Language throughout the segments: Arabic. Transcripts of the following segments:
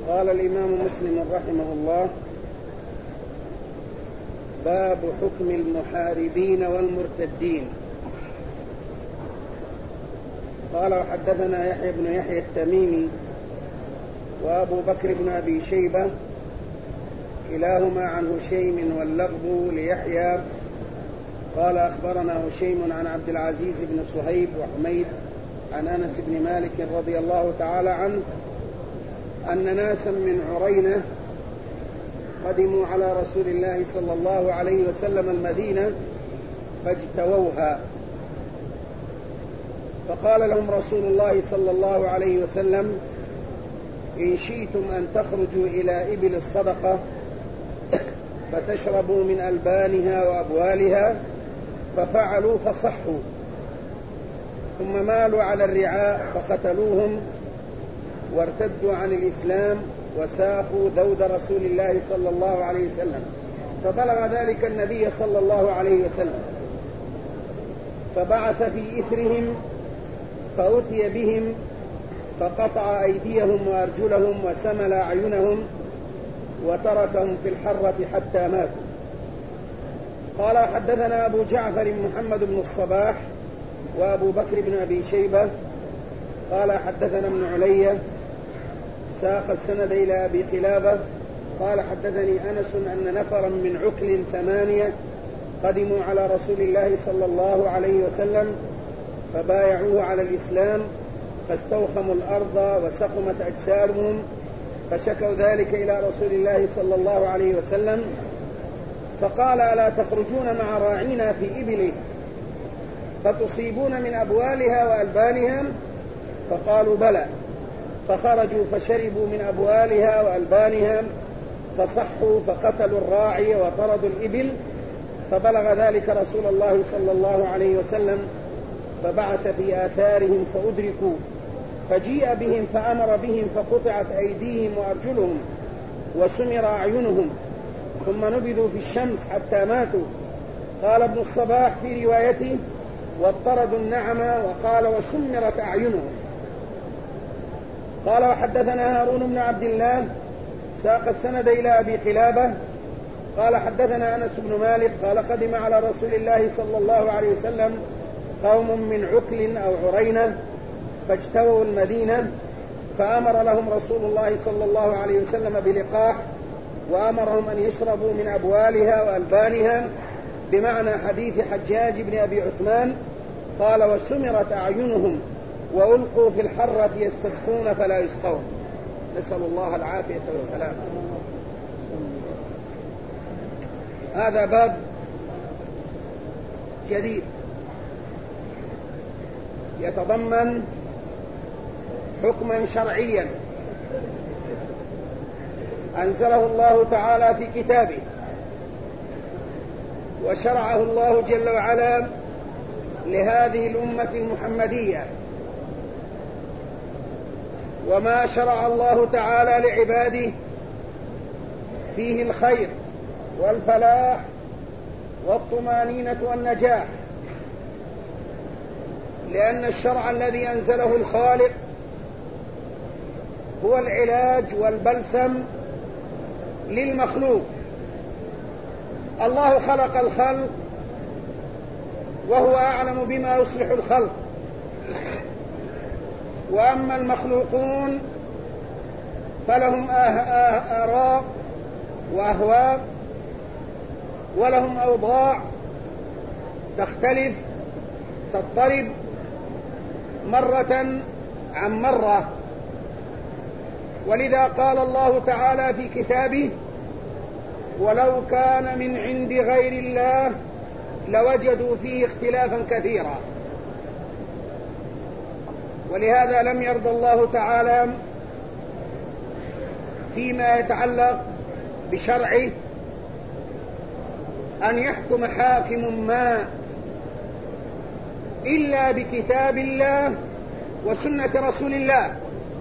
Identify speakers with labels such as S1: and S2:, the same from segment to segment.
S1: قال الإمام مسلم رحمه الله: باب حكم المحاربين والمرتدين. قال: وحدثنا يحيى بن يحيى التميمي وأبو بكر بن أبي شيبة كلاهما عن هشيم واللفظ ليحيى قال: أخبرنا هشيم عن عبد العزيز بن صهيب وحميد عن أنس بن مالك رضي الله تعالى عنه أن ناسا من عرينة قدموا على رسول الله صلى الله عليه وسلم المدينة فاجتووها، فقال لهم رسول الله صلى الله عليه وسلم: إن شئتم أن تخرجوا إلى إبل الصدقة فتشربوا من ألبانها وأبوالها، ففعلوا فصحوا، ثم مالوا على الرعاء فقتلوهم وارتدوا عن الإسلام وساقوا ذود رسول الله صلى الله عليه وسلم، فبلغ ذلك النبي صلى الله عليه وسلم، فبعث في إثرهم فأتي بهم فقطع أيديهم وأرجلهم وسمل أعينهم وتركهم في الحرة حتى ماتوا. قال: حدثنا أبو جعفر محمد بن الصباح وأبو بكر بن أبي شيبة قال: حدثنا ابن علي ساق السند إلى أبي قلابة قال: حدثني أنس أن نفرا من عكل 8 قدموا على رسول الله صلى الله عليه وسلم فبايعوه على الإسلام، فاستوخموا الأرض وسقمت أجسامهم، فشكوا ذلك إلى رسول الله صلى الله عليه وسلم، فقال: ألا تخرجون مع راعينا في إبله فتصيبون من أبوالها وألبانها؟ فقالوا: بلى. فخرجوا فشربوا من أبوالها وألبانها فصحوا، فقتلوا الراعي وطردوا الإبل، فبلغ ذلك رسول الله صلى الله عليه وسلم، فبعث في آثارهم فأدركوا، فجيء بهم فأمر بهم فقطعت أيديهم وأرجلهم وسمر أعينهم، ثم نبذوا في الشمس حتى ماتوا. قال ابن الصباح في روايته: واضطردوا النعمة، وقال: وسمرت أعينهم. قال: وحدثنا هارون بن عبد الله ساق السند إلى أبي قلابة قال: حدثنا أنس بن مالك قال: قدم على رسول الله صلى الله عليه وسلم قوم من عكل أو عرينة فاجتووا المدينة، فأمر لهم رسول الله صلى الله عليه وسلم بلقاح، وأمرهم أن يشربوا من أبوالها وألبانها، بمعنى حديث حجاج بن أبي عثمان قال: وسمرت أعينهم وألقوا في الحرة يستسقون فلا يسقون. نسأل الله العافية والسلام. هذا باب جديد يتضمن حكما شرعيا أنزله الله تعالى في كتابه، وشرعه الله جل وعلا لهذه الأمة المحمدية، وما شرع الله تعالى لعباده فيه الخير والفلاح والطمانينة والنجاح، لأن الشرع الذي أنزله الخالق هو العلاج والبلسم للمخلوق. الله خلق الخلق وهو أعلم بما يصلح الخلق، وأما المخلوقون فلهم آراء وأهواء، ولهم أوضاع تختلف تضطرب مرة عن مرة، ولذا قال الله تعالى في كتابه: ولو كان من عند غير الله لوجدوا فيه اختلافا كثيرا. ولهذا لم يرضى الله تعالى فيما يتعلق بشرعه أن يحكم حاكم ما إلا بكتاب الله وسنة رسول الله.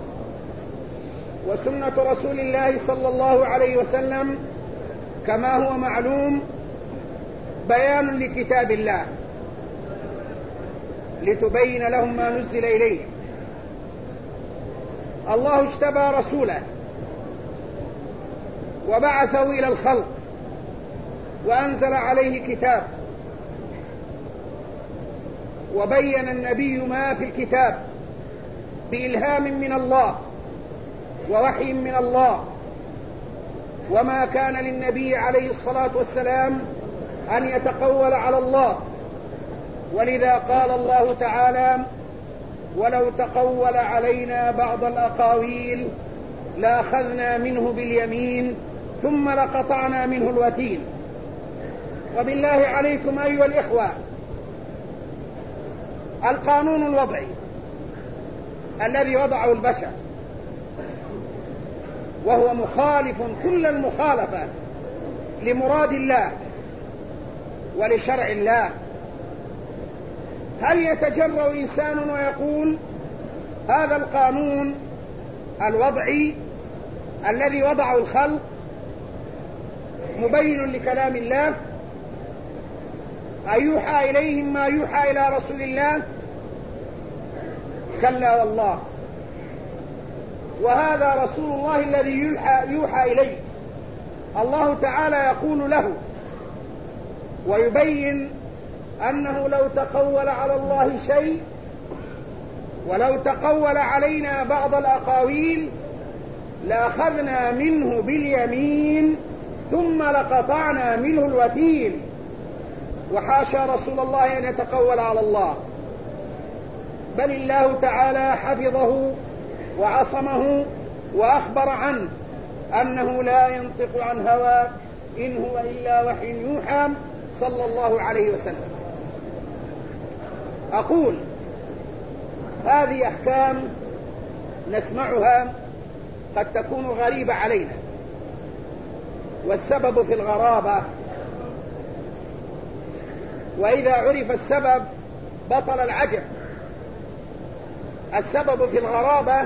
S1: وسنة رسول الله صلى الله عليه وسلم كما هو معلوم بيان لكتاب الله لتبين لهم ما نزل إليه. الله اجتبى رسوله وبعثه إلى الخلق وأنزل عليه كتاب، وبين النبي ما في الكتاب بإلهام من الله ووحي من الله، وما كان للنبي عليه الصلاة والسلام أن يتقول على الله، ولذا قال الله تعالى: ولو تقول علينا بعض الأقاويل لأخذنا منه باليمين ثم لقطعنا منه الوتين. وبالله عليكم أيها الإخوة، القانون الوضعي الذي وضعه البشر وهو مخالف كل المخالفة لمراد الله ولشرع الله، هل يتجرأ إنسان ويقول هذا القانون الوضعي الذي وضعه الخلق مبين لكلام الله؟ أيوحى إليهم ما يوحى إلى رسول الله؟ كلا والله. وهذا رسول الله الذي يوحى إليه، الله تعالى يقول له ويبين أنه لو تقول على الله شيء، ولو تقول علينا بعض الأقاويل لأخذنا منه باليمين ثم لقطعنا منه الوتين. وحاشا رسول الله أن يتقول على الله، بل الله تعالى حفظه وعصمه وأخبر عنه أنه لا ينطق عن هوى إن هو إلا وحي يوحى صلى الله عليه وسلم. أقول هذه أحكام نسمعها قد تكون غريبة علينا، والسبب في الغرابة، وإذا عرف السبب بطل العجب. السبب في الغرابة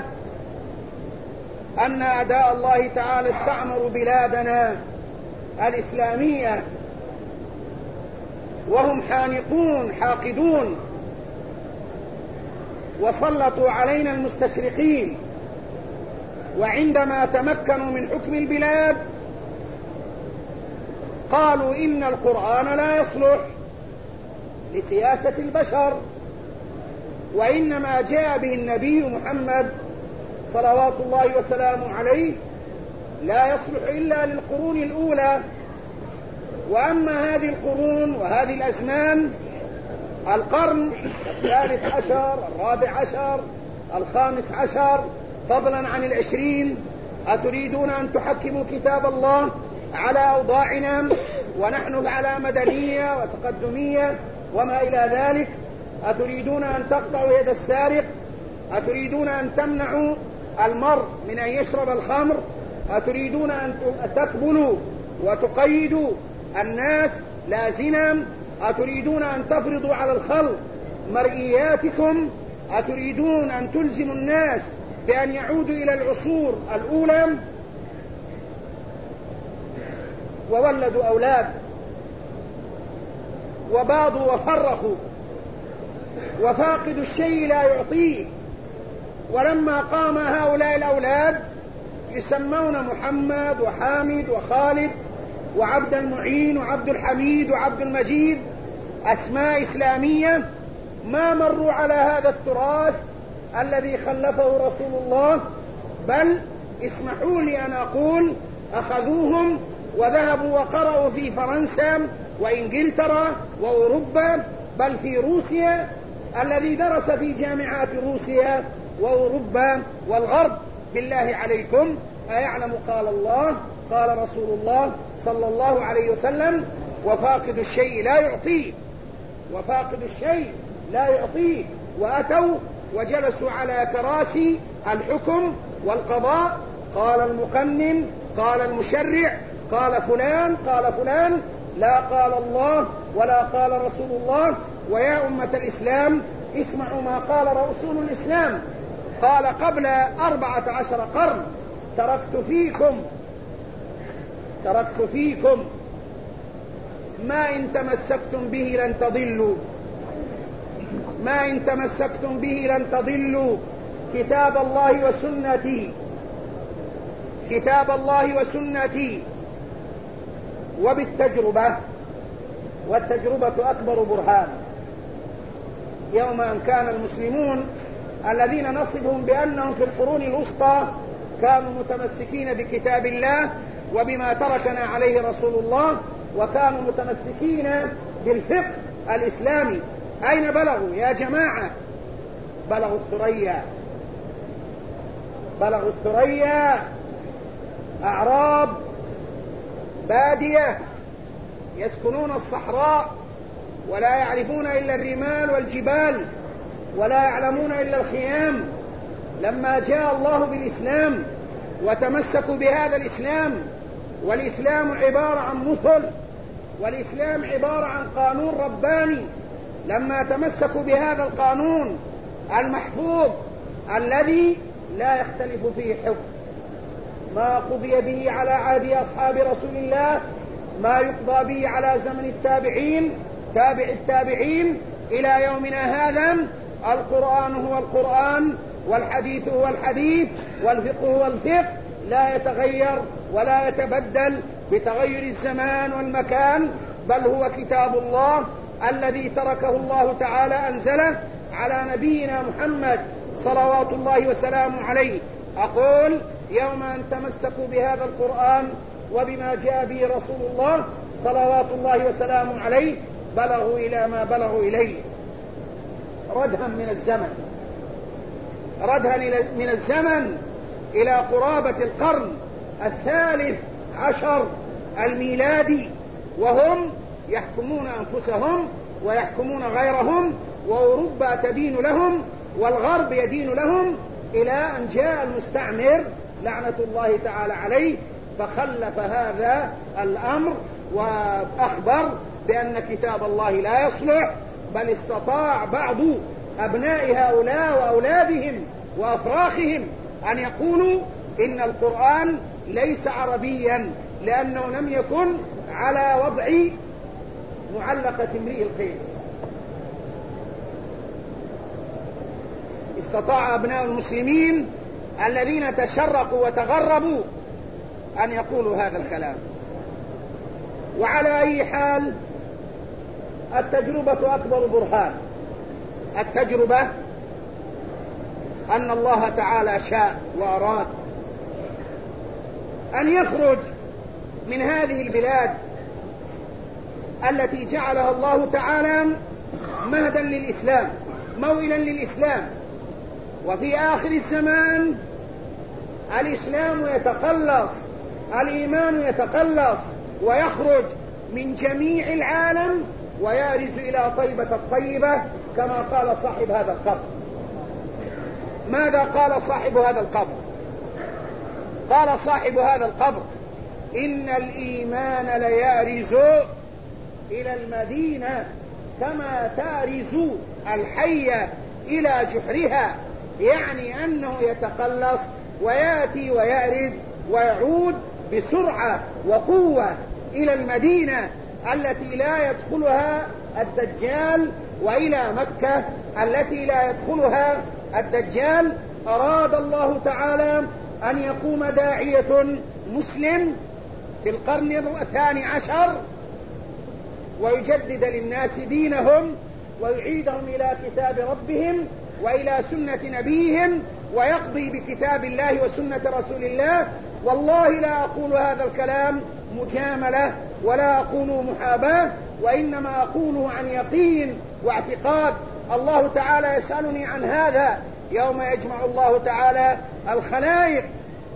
S1: أن أعداء الله تعالى استعمروا بلادنا الإسلامية وهم حانقون حاقدون، وسلطوا علينا المستشرقين، وعندما تمكنوا من حكم البلاد قالوا إن القرآن لا يصلح لسياسة البشر، وإنما جاء به النبي محمد صلوات الله وسلامه عليه لا يصلح إلا للقرون الأولى، وأما هذه القرون وهذه الأزمان، القرن الثالث عشر، الرابع عشر، الخامس عشر، فضلا عن العشرين، أتريدون أن تحكموا كتاب الله على أوضاعنا ونحن على مدنية وتقدمية وما إلى ذلك؟ أتريدون أن تقطعوا يد السارق؟ أتريدون أن تمنعوا المرء من أن يشرب الخمر؟ أتريدون أن تقبلوا وتقيدوا الناس لا زنا؟ أتريدون أن تفرضوا على الخلق مرئياتكم؟ أتريدون أن تلزموا الناس بأن يعودوا إلى العصور الأولى؟ وولدوا أولاد وباضوا وفرخوا، وفاقد الشيء لا يعطيه. ولما قام هؤلاء الأولاد يسمون محمد وحامد وخالد وعبد المعين وعبد الحميد وعبد المجيد، أسماء إسلامية، ما مروا على هذا التراث الذي خلفه رسول الله، بل اسمحوا لي أن أقول أخذوهم وذهبوا وقرأوا في فرنسا وإنجلترا وأوروبا، بل في روسيا، الذي درس في جامعات روسيا وأوروبا والغرب. بالله عليكم، أيعلم قال الله قال رسول الله صلى الله عليه وسلم: وفاقد الشيء لا يعطيه، وفاقد الشيء لا يعطيه. وأتوا وجلسوا على كراسي الحكم والقضاء، قال المقنن، قال المشرع، قال فلان، قال فلان، لا قال الله ولا قال رسول الله. ويا أمة الإسلام، اسمعوا ما قال رسول الإسلام، قال قبل 14 قرن: تركت فيكم ما إن تمسكتم به لن تضلوا، ما إن تمسكتم به لن تضلوا، كتاب الله وسنتي، كتاب الله وسنتي، وبالتجربة، والتجربة أكبر برهان. يوم أن كان المسلمون الذين نصفهم بأنهم في القرون الوسطى كانوا متمسكين بكتاب الله وبما تركنا عليه رسول الله، وكانوا متمسكين بالفقه الإسلامي، أين بلغوا يا جماعة؟ بلغوا الثريا، بلغوا الثريا، أعراب بادية يسكنون الصحراء ولا يعرفون إلا الرمال والجبال ولا يعلمون إلا الخيام. لما جاء الله بالإسلام وتمسكوا بهذا الإسلام، والإسلام عبارة عن مثل، والإسلام عبارة عن قانون رباني، لما تمسكوا بهذا القانون المحفوظ الذي لا يختلف فيه حكم، ما قضي به على عهد أصحاب رسول الله ما يقضى به على زمن التابعين، تابع التابعين إلى يومنا هذا. القرآن هو القرآن، والحديث هو الحديث، والفقه هو الفقه، لا يتغير ولا يتبدل بتغير الزمان والمكان، بل هو كتاب الله الذي تركه الله تعالى أنزله على نبينا محمد صلوات الله وسلامه عليه. أقول يوم أن تمسكوا بهذا القرآن وبما جاء به رسول الله صلوات الله وسلامه عليه بلغوا إلى ما بلغوا إليه ردها من الزمن، ردها من الزمن إلى قرابة القرن الثالث عشر الميلادي، وهم يحكمون أنفسهم ويحكمون غيرهم، وأوروبا تدين لهم والغرب يدين لهم، إلى أن جاء المستعمر لعنة الله تعالى عليه فخلف هذا الأمر وأخبر بأن كتاب الله لا يصلح، بل استطاع بعض أبناء هؤلاء وأولادهم وأفراخهم أن يقولوا إن القرآن ليس عربيا لأنه لم يكن على وضع معلقة امرئ القيس. استطاع أبناء المسلمين الذين تشرقوا وتغربوا أن يقولوا هذا الكلام. وعلى أي حال التجربة أكبر برهان. التجربة أن الله تعالى شاء وأراد أن يخرج من هذه البلاد التي جعلها الله تعالى مهدا للإسلام، موئلا للإسلام، وفي آخر الزمان الإسلام يتقلص، الإيمان يتقلص ويخرج من جميع العالم ويارز إلى طيبة الطيبة كما قال صاحب هذا القبر. ماذا قال صاحب هذا القبر؟ قال صاحب هذا القبر إن الإيمان ليارز إلى المدينة كما تارز الحية إلى جحرها، يعني أنه يتقلص ويأتي ويأرز ويعود بسرعة وقوة إلى المدينة التي لا يدخلها الدجال، وإلى مكة التي لا يدخلها الدجال. أراد الله تعالى أن يقوم داعية مسلم في القرن الثاني عشر ويجدد للناس دينهم ويعيدهم إلى كتاب ربهم وإلى سنة نبيهم ويقضي بكتاب الله وسنة رسول الله. والله لا أقول هذا الكلام مجاملة ولا أقول محاباة، وإنما أقوله عن يقين واعتقاد. الله تعالى يسألني عن هذا يوم يجمع الله تعالى الخلائق،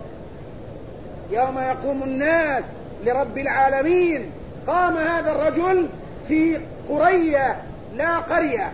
S1: يوم يقوم الناس لرب العالمين. قام هذا الرجل في قرية، لا قرية،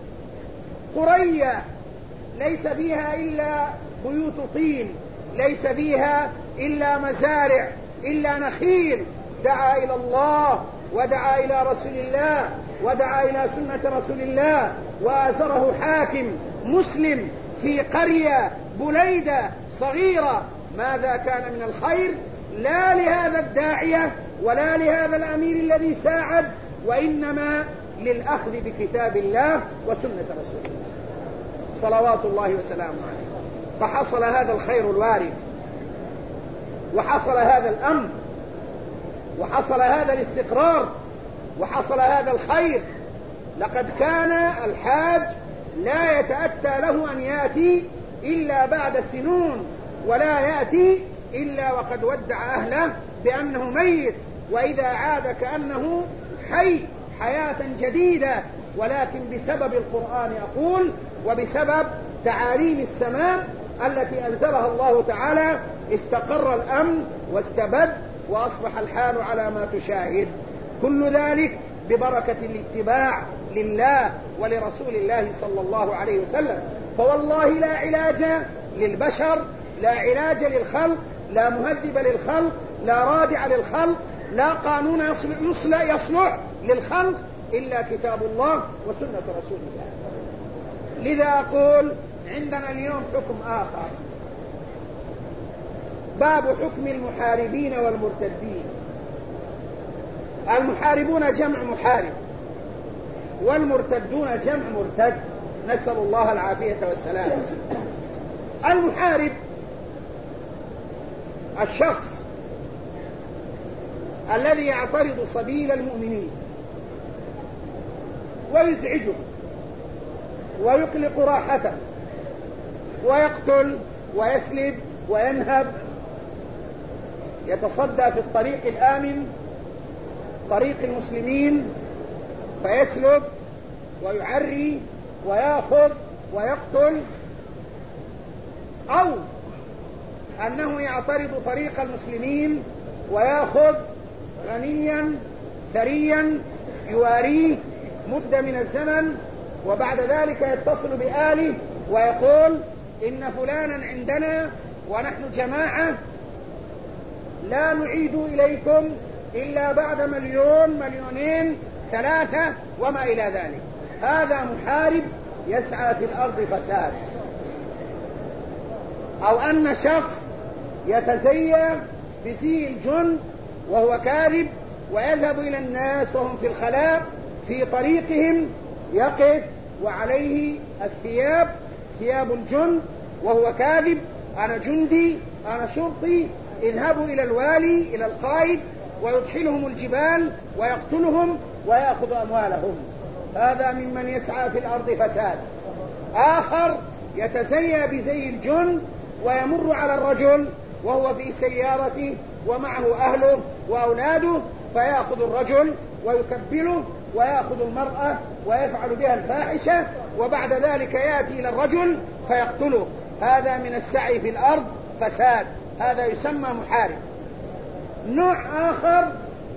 S1: قرية ليس فيها إلا بيوت طين، ليس فيها إلا مزارع، إلا نخيل. دعا إلى الله ودعا إلى رسول الله ودعا إلى سنة رسول الله، وآزره حاكم مسلم في قرية بليدة صغيرة. ماذا كان من الخير؟ لا لهذا الداعية ولا لهذا الأمير الذي ساعد، وإنما للأخذ بكتاب الله وسنة رسول الله صلوات الله وسلامه عليه. فحصل هذا الخير الوارد وحصل هذا الأمر. وحصل هذا الاستقرار وحصل هذا الخير. لقد كان الحاج لا يتأتى له أن يأتي إلا بعد سنون، ولا يأتي إلا وقد ودع أهله بأنه ميت، وإذا عاد كأنه حي حياة جديدة. ولكن بسبب القرآن أقول، وبسبب تعاليم السماء التي أنزلها الله تعالى، استقر الأمن واستبد وأصبح الحال على ما تشاهد. كل ذلك ببركة الاتباع لله ولرسول الله صلى الله عليه وسلم. فوالله لا علاج للبشر، لا علاج للخلق، لا مهذب للخلق، لا رادع للخلق، لا قانون يصلح للخلق إلا كتاب الله وسنة رسول الله. لذا أقول عندنا اليوم حكم آخر، باب حكم المحاربين والمرتدين. المحاربون جمع محارب، والمرتدون جمع مرتد، نسأل الله العافية والسلام. المحارب الشخص الذي يعترض سبيل المؤمنين ويزعجهم ويقلق راحته ويقتل ويسلب وينهب، يتصدى في الطريق الآمن طريق المسلمين فيسلب ويعري ويأخذ ويقتل، أو أنه يعترض طريق المسلمين ويأخذ غنيا ثريا يواريه مدة من الزمن، وبعد ذلك يتصل بآله ويقول إن فلانا عندنا ونحن جماعة لا نعيد إليكم إلا بعد مليون مليونين ثلاثة وما إلى ذلك. هذا محارب يسعى في الأرض فساد. أو أن شخص يتزيى بزي الجند وهو كاذب ويذهب إلى الناس وهم في الخلاء في طريقهم، يقف وعليه الثياب ثياب الجند وهو كاذب، أنا جندي أنا شرطي، اذهبوا إلى الوالي إلى القائد، ويدخلهم الجبال ويقتلهم ويأخذ أموالهم. هذا ممن يسعى في الأرض فساد. آخر يتزيى بزي الجند ويمر على الرجل وهو في سيارته ومعه أهله وأولاده، فيأخذ الرجل ويكبله ويأخذ المرأة ويفعل بها الفاحشة، وبعد ذلك يأتي إلى الرجل فيقتله. هذا من السعي في الأرض فساد، هذا يسمى محارب. نوع آخر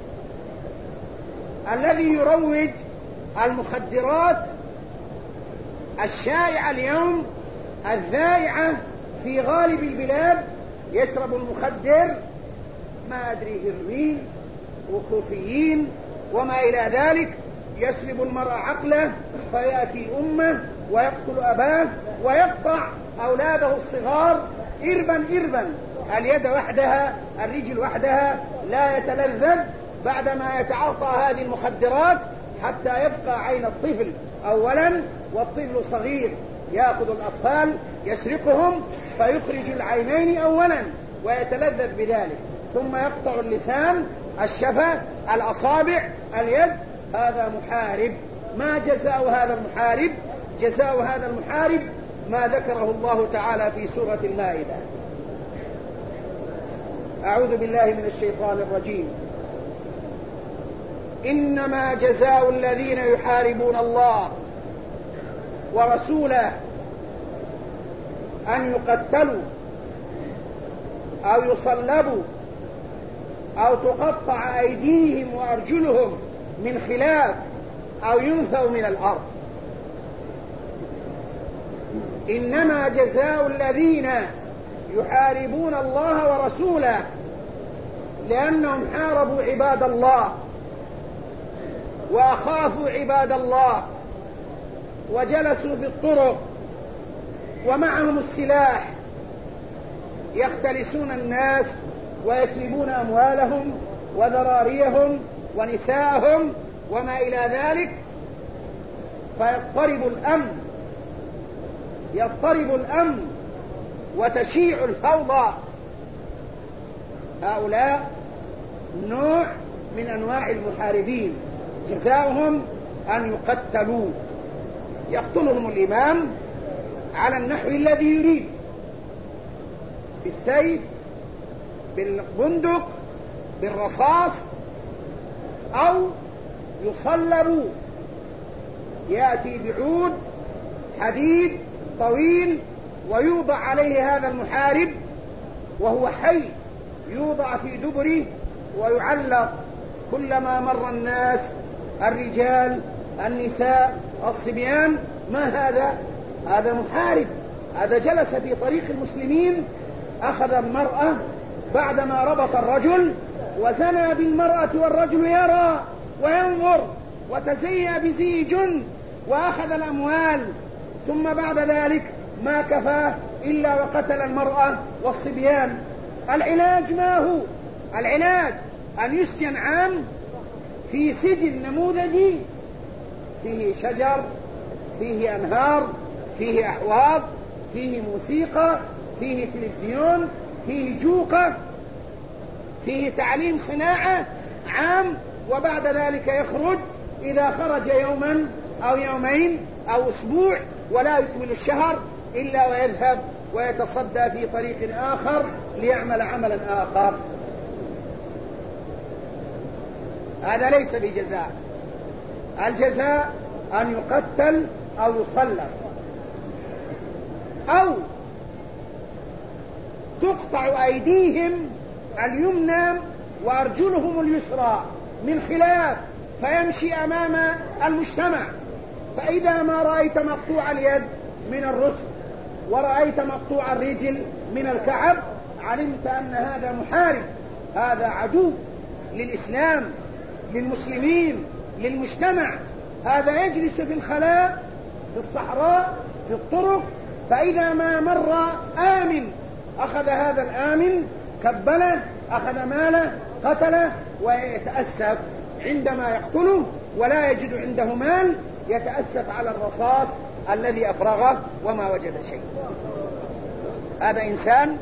S1: الذي يروج المخدرات الشائعة اليوم الذائعة في غالب البلاد، يشرب المخدر ما أدري هيروين وكوفيين وما إلى ذلك، يسلب المرأة عقله فيأتي أمه ويقتل أباه ويقطع أولاده الصغار إربا إربا، اليد وحدها الرجل وحدها، لا يتلذذ بعدما يتعاطى هذه المخدرات حتى يبقى عين الطفل أولا، والطفل صغير، يأخذ الأطفال يسرقهم فيخرج العينين أولا ويتلذذ بذلك، ثم يقطع اللسان الشفة الأصابع اليد. هذا محارب. ما جزاء هذا المحارب؟ جزاء هذا المحارب ما ذكره الله تعالى في سورة المائدة. أعوذ بالله من الشيطان الرجيم. إنما جزاء الذين يحاربون الله ورسوله أن يقتلوا أو يصلبوا أو تقطع أيديهم وأرجلهم من خلاف أو ينفوا من الأرض. إنما جزاء الذين يحاربون الله ورسوله، لأنهم حاربوا عباد الله وأخافوا عباد الله وجلسوا في الطرق ومعهم السلاح يختلسون الناس ويسلبون أموالهم وذراريهم ونساءهم وما إلى ذلك، يضطرب الأمن وتشيع الفوضى. هؤلاء نوع من أنواع المحاربين جزاؤهم أن يقتلوا، يقتلهم الإمام على النحو الذي يريد، بالسيف، بالبندق، بالرصاص، أو يصلبوا، يأتي بعود حديد طويل ويوضع عليه هذا المحارب وهو حي، يوضع في دبره ويعلق، كلما مر الناس، الرجال، النساء، الصبيان، ما هذا؟ هذا محارب، هذا جلس في طريق المسلمين، أخذ المرأة بعدما ربط الرجل وزنى بالمرأة والرجل يرى وينظر وتزيأ بزي جن وأخذ الأموال، ثم بعد ذلك ما كفاه إلا وقتل المرأة والصبيان. العلاج ما هو؟ العلاج أن يسجن عام في سجن نموذجي فيه شجر، فيه أنهار، فيه أحواض، فيه موسيقى، فيه تلفزيون، فيه جوقة، فيه تعليم صناعة عام، وبعد ذلك يخرج إذا خرج يوما أو يومين أو أسبوع ولا يكمل الشهر إلا ويذهب ويتصدى في طريق آخر ليعمل عملا آخر. هذا ليس بجزاء، الجزاء أن يقتل أو يصلب، أو تقطع أيديهم اليمنى وأرجلهم اليسرى من خلاف، فيمشي أمام المجتمع، فإذا ما رأيت مقطوع اليد من الرسل ورأيت مقطوع الرجل من الكعب علمت أن هذا محارب، هذا عدو للإسلام، للمسلمين، للمجتمع. هذا يجلس في الخلاء، في الصحراء، في الطرق، فإذا ما مر آمن أخذ هذا الآمن كبله، أخذ ماله، قتله، ويتأسف عندما يقتله ولا يجد عنده مال، يتأسف على الرصاص الذي أفرغه وما وجد شيء. هذا إنسان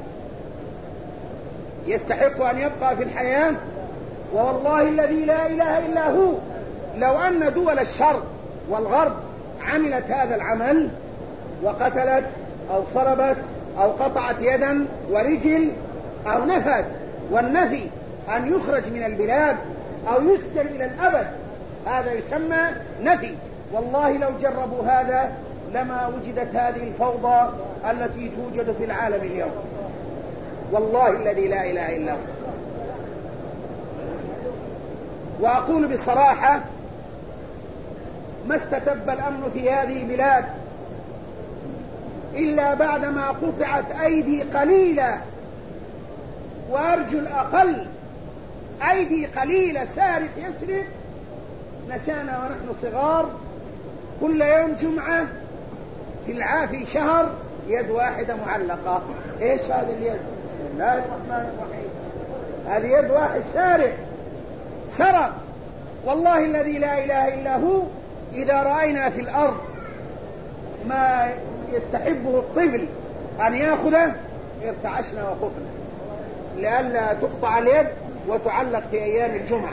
S1: يستحق أن يبقى في الحياة، والله الذي لا إله إلا هو لو أن دول الشرق والغرب عملت هذا العمل وقتلت أو صلبت أو قطعت يدا ورجل أو نفت، والنفي أن يخرج من البلاد أو يسجن إلى الأبد، هذا يسمى نفي. والله لو جربوا هذا لما وجدت هذه الفوضى التي توجد في العالم اليوم، والله الذي لا إله إلا هو. وأقول بصراحة ما استتب الأمن في هذه البلاد إلا بعدما قطعت أيدي قليلة وأرجل أقل. أيدي قليلة، سارق يسرق، نشأنا ونحن صغار كل يوم جمعة في شهر يد واحدة معلقة. ايش هذه اليد؟ بسم الله الرحمن الرحيم، هذه يد واحد سارق سرق. والله الذي لا إله إلا هو إذا رأينا في الأرض ما يستحبه الطفل أن يأخذه ارتعشنا وخفنا، لئلا تقطع اليد وتعلق في أيام الجمعة.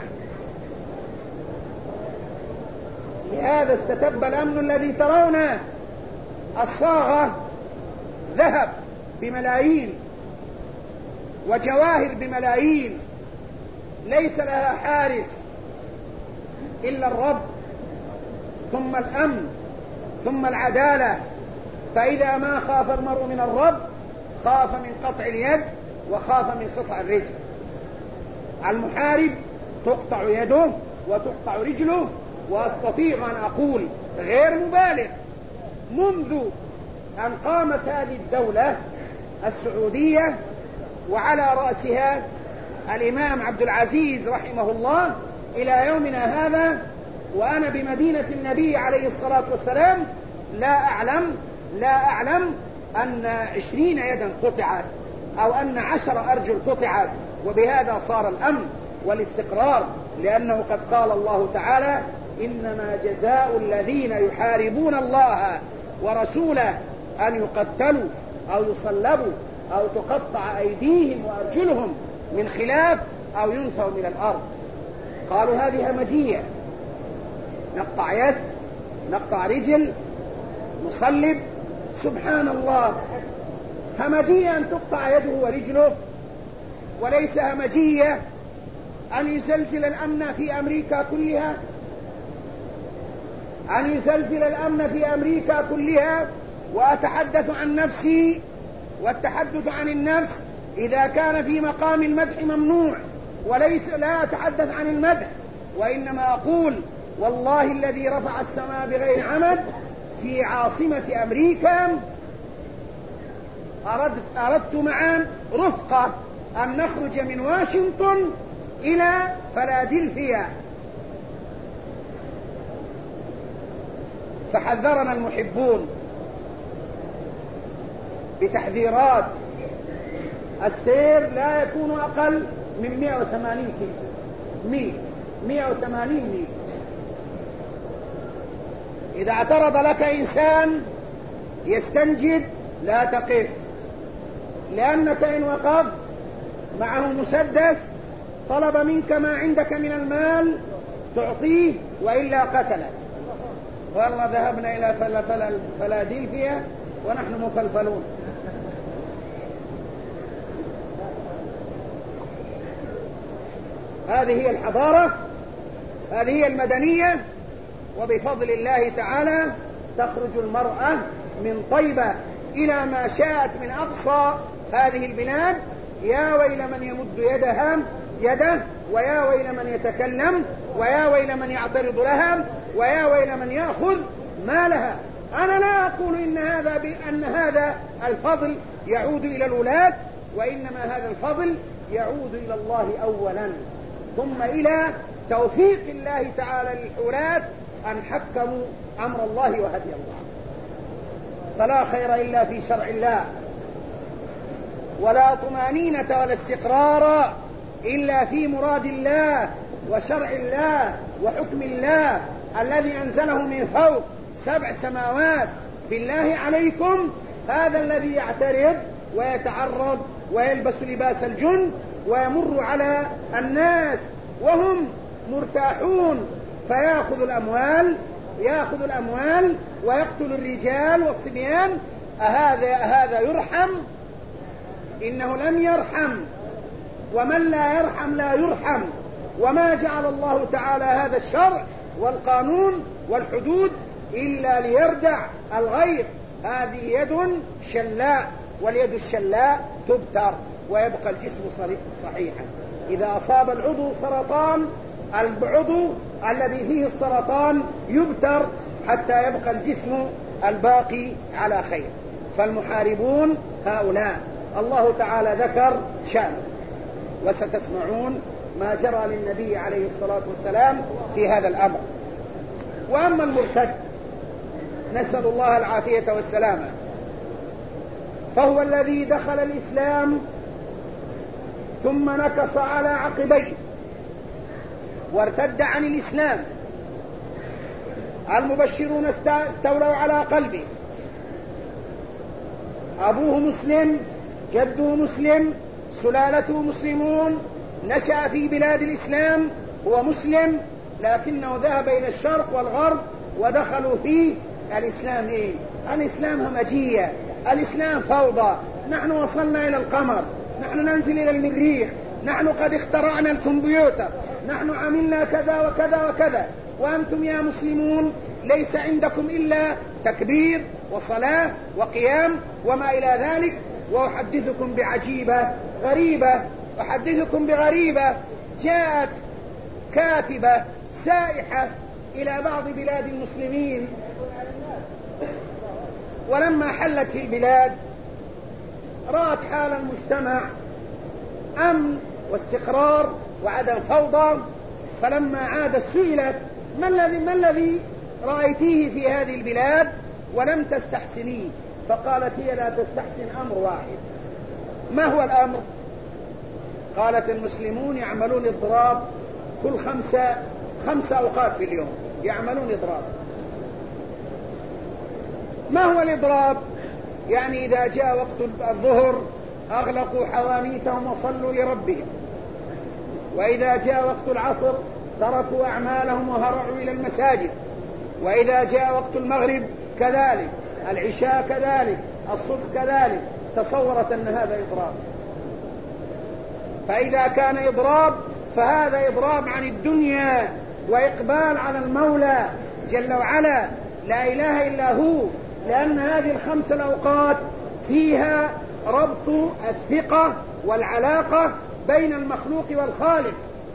S1: لهذا استتب الأمن الذي ترونه. الصاغة ذهب بملايين وجواهر بملايين، ليس لها حارس إلا الرب، ثم الأمن، ثم العدالة. فإذا ما خاف المرء من الرب خاف من قطع اليد وخاف من قطع الرجل. المحارب تقطع يده وتقطع رجله. وأستطيع أن أقول غير مبالغ، منذ أن قامت هذه الدولة السعودية وعلى رأسها الإمام عبد العزيز رحمه الله إلى يومنا هذا، وأنا بمدينة النبي عليه الصلاة والسلام، لا أعلم أن 20 يدا قطعت أو أن 10 أرجل قطعت. وبهذا صار الأمن والاستقرار، لأنه قد قال الله تعالى: إنما جزاء الذين يحاربون الله ورسوله أن يقتلوا أو يصلبوا أو تقطع أيديهم وأرجلهم من خلاف أو ينفوا من الأرض. قالوا هذه همجية، نقطع يد، نقطع رجل، نصلب. سبحان الله، همجية أن تقطع يده ورجله، وليس همجية أن يزلزل الأمن في أمريكا كلها، أن يزلزل الأمن في أمريكا كلها. وأتحدث عن نفسي، والتحدث عن النفس إذا كان في مقام المدح ممنوع، وليس لا أتحدث عن المدح، وإنما أقول والله الذي رفع السماء بغير عمد في عاصمة أمريكا أردت معا رفقة أن نخرج من واشنطن إلى فلادلفيا، فحذرنا المحبون بتحذيرات السير لا يكون أقل من 180 ميل، 180 ميل. إذا اعترض لك إنسان يستنجد لا تقف، لأنك إن وقفت معه مسدس طلب منك ما عندك من المال تعطيه، وإلا قتلك. والله ذهبنا إلى فلادلفيا ونحن مفلفلون. هذه هي الحضارة، هذه هي المدنية. وبفضل الله تعالى تخرج المرأة من طيبة إلى ما شاءت من أقصى هذه البلاد. يا ويل من يمد يده، ويا ويل من يتكلم، ويا ويل من يعترض لها، ويا ويل من يأخذ مالها. أنا لا أقول أن هذا الفضل يعود إلى الولاة، وإنما هذا الفضل يعود إلى الله أولا، ثم إلى توفيق الله تعالى للولاة أن حكموا أمر الله وهدي الله. فلا خير إلا في شرع الله، ولا طمأنينة ولا استقرار إلا في مراد الله وشرع الله وحكم الله الذي أنزله من فوق 7 سماوات. بالله عليكم، هذا الذي يعترض ويتعرض ويلبس لباس الجند ويمر على الناس وهم مرتاحون فيأخذ الأموال ويقتل الرجال والصبيان، هذا يرحم؟ إنه لم يرحم، ومن لا يرحم لا يرحم. وما جعل الله تعالى هذا الشرع والقانون والحدود إلا ليردع الغير. هذه يد شلاء، واليد الشلاء تبتر ويبقى الجسم صحيحا. إذا أصاب العضو سرطان، العضو الذي فيه السرطان يبتر حتى يبقى الجسم الباقي على خير. فالمحاربون هؤلاء الله تعالى ذكر شأنه، وستسمعون ما جرى للنبي عليه الصلاة والسلام في هذا الأمر. وأما المرتد نسأل الله العافية والسلامة، فهو الذي دخل الإسلام ثم نكص على عقبيه وارتد عن الإسلام. المبشرون استولوا على قلبه، أبوه مسلم، جده مسلم، سلالته مسلمون، نشأ في بلاد الإسلام، هو مسلم، لكنه ذهب إلى الشرق والغرب ودخلوا فيه. الإسلام إيه؟ الإسلام همجية، الإسلام فوضى. نحن وصلنا إلى القمر، نحن ننزل إلى المريخ، نحن قد اخترعنا الكمبيوتر، نحن عملنا كذا وكذا وكذا، وأنتم يا مسلمون ليس عندكم إلا تكبير وصلاة وقيام وما إلى ذلك. وأحدثكم بعجيبة غريبة، أحدثكم بغريبة. جاءت كاتبة سائحة إلى بعض بلاد المسلمين، ولما حلت في البلاد رأت حال المجتمع أمن واستقرار وعدم فوضى. فلما عادت سئلت: ما الذي رأيتيه في هذه البلاد ولم تستحسنيه؟ فقالت: هي لا تستحسن أمر واحد. ما هو الأمر؟ قالت: المسلمون يعملون إضراب كل 5 أوقات في اليوم، يعملون إضراب. ما هو الإضراب؟ يعني إذا جاء وقت الظهر أغلقوا حواميتهم وصلوا لربهم، وإذا جاء وقت العصر تركوا أعمالهم وهرعوا إلى المساجد. وإذا جاء وقت المغرب كذلك، العشاء كذلك، الصبح كذلك. تصورت أن هذا إضراب. فإذا كان إضراب فهذا إضراب عن الدنيا وإقبال على المولى جل وعلا لا إله إلا هو، لأن هذه الخمس الأوقات فيها ربط الثقة والعلاقة بين المخلوق والخالق،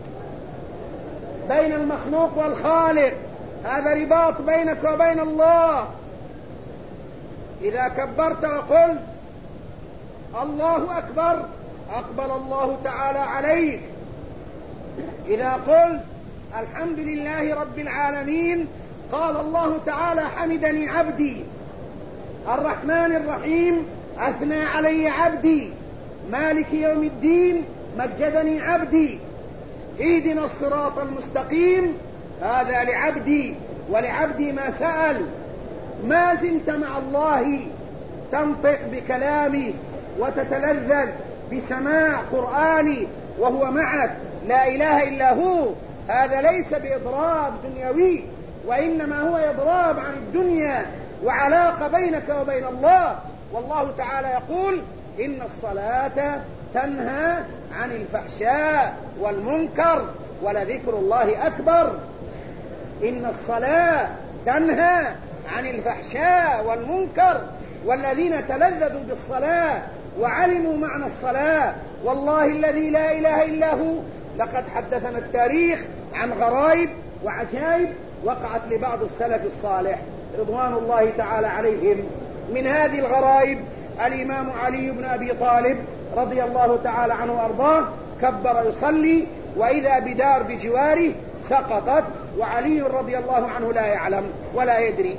S1: بين المخلوق والخالق. هذا رباط بينك وبين الله. إذا كبرت وقلت الله أكبر أقبل الله تعالى عليك. إذا قلت الحمد لله رب العالمين قال الله تعالى حمدني عبدي. الرحمن الرحيم أثنى علي عبدي. مالك يوم الدين مجدني عبدي. اهدنا الصراط المستقيم هذا لعبدي ولعبدي ما سأل. ما زلت مع الله تنطق بكلامي وتتلذذ بسماع قرآني وهو معك لا إله إلا هو. هذا ليس بإضراب دنيوي، وإنما هو إضراب عن الدنيا وعلاقة بينك وبين الله. والله تعالى يقول إن الصلاة تنهى عن الفحشاء والمنكر ولذكر الله أكبر. إن الصلاة تنهى عن الفحشاء والمنكر. والذين تلذذوا بالصلاة وعلموا معنى الصلاة والله الذي لا إله إلا هو لقد حدثنا التاريخ عن غرائب وعجائب وقعت لبعض السلف الصالح رضوان الله تعالى عليهم. من هذه الغرائب الإمام علي بن أبي طالب رضي الله تعالى عنه وأرضاه كبر يصلي وإذا بدار بجواره سقطت وعلي رضي الله عنه لا يعلم ولا يدري.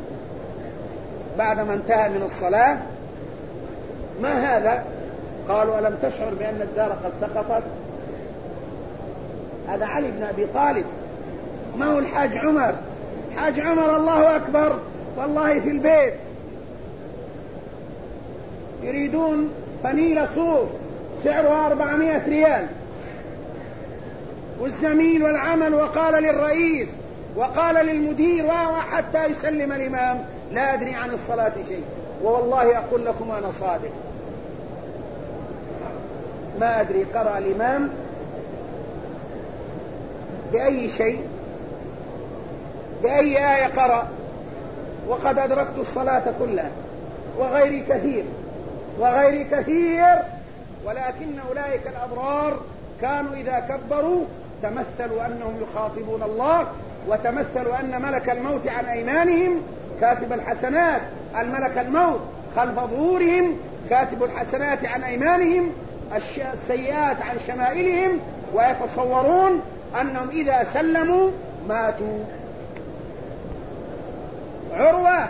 S1: بعدما انتهى من الصلاة ما هذا؟ قالوا ألم تشعر بأن الدار قد سقطت؟ هذا علي بن أبي طالب، ما هو الحاج عمر. حاج عمر الله أكبر والله في البيت يريدون فنيلة صوف سعرها 400 ريال، والزميل والعمل وقال للرئيس وقال للمدير وحتى يسلم الإمام لا أدري عن الصلاة شيء. ووالله أقول لكم أنا صادق ما أدري قرأ الإمام بأي شيء، بأي آية قرأ، وقد أدركت الصلاة كلها وغيري كثير وغيري كثير. ولكن أولئك الأبرار كانوا إذا كبروا تمثلوا أنهم يخاطبون الله، وتمثلوا أن ملك الموت عن أيمانهم كاتب الحسنات، الملك الموت خلف ظهورهم كاتب الحسنات عن أيمانهم، السيئات عن شمائلهم، ويتصورون أنهم إذا سلموا ماتوا. عروة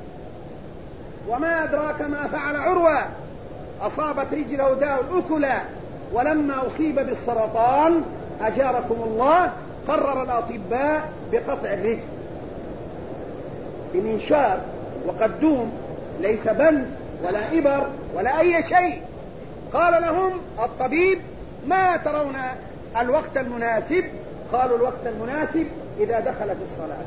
S1: وما أدراك ما فعل عروة، أصابت رجله داء الأكلى، ولما أصيب بالسرطان أجاركم الله قرر الأطباء بقطع الرجل بمنشار وقدوم، ليس بند ولا إبر ولا أي شيء. قال لهم الطبيب ما ترون الوقت المناسب؟ قالوا الوقت المناسب إذا دخل في الصلاة.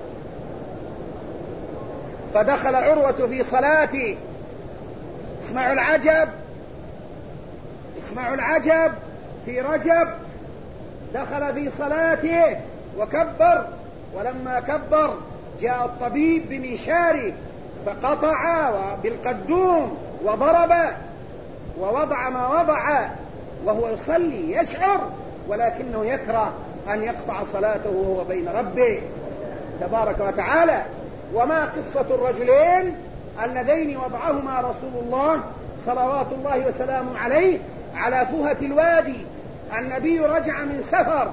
S1: فدخل عروة في صلاته. اسمعوا العجب، اسمعوا العجب، في رجب دخل في صلاته وكبر، ولما كبر جاء الطبيب بمنشاره فقطع بالقدوم وضرب ووضع ما وضع وهو يصلي يشعر، ولكنه يكره أن يقطع صلاته وهو بين ربه تبارك وتعالى. وما قصة الرجلين اللذين وضعهما رسول الله صلوات الله وسلامه عليه على فوهة الوادي؟ النبي رجع من سفر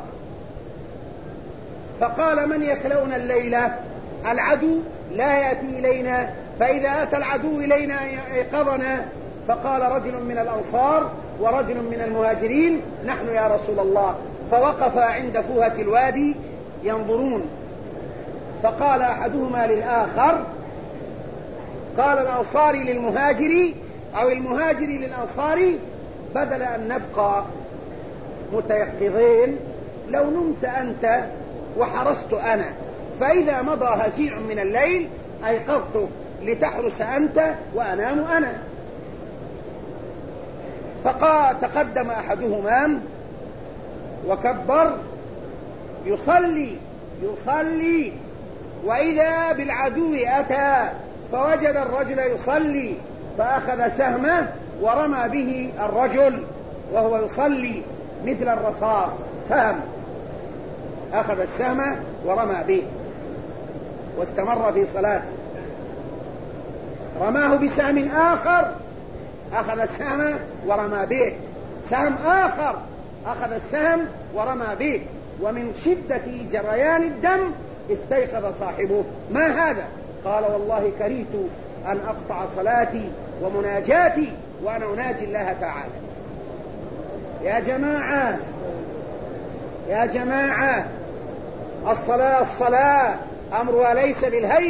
S1: فقال من يكلون الليلة؟ العدو لا يأتي إلينا، فإذا أتى العدو إلينا يقظنا. فقال رجل من الأنصار ورجل من المهاجرين نحن يا رسول الله. فوقفا عند فوهة الوادي ينظرون، فقال أحدهما للآخر، قال الأنصاري للمهاجري أو المهاجري للأنصاري بدل أن نبقى متيقظين لو نمت أنت وحرست أنا، فإذا مضى هزيع من الليل أيقظتك لتحرس أنت وأنام أنا. فتقدم أحدهما وكبر يصلي وإذا بالعدو أتى فوجد الرجل يصلي فأخذ سهمه ورمى به الرجل وهو يصلي مثل الرصاص سهم، أخذ السهم ورمى به واستمر في صلاته. رماه بسهم آخر، أخذ السهم ورمى به، سهم آخر أخذ السهم ورمى به، ومن شدة جريان الدم استيقظ صاحبه. ما هذا؟ قال والله كرهت أن أقطع صلاتي ومناجاتي وأنا أناجي الله تعالى. يا جماعة الصلاة أمرها ليس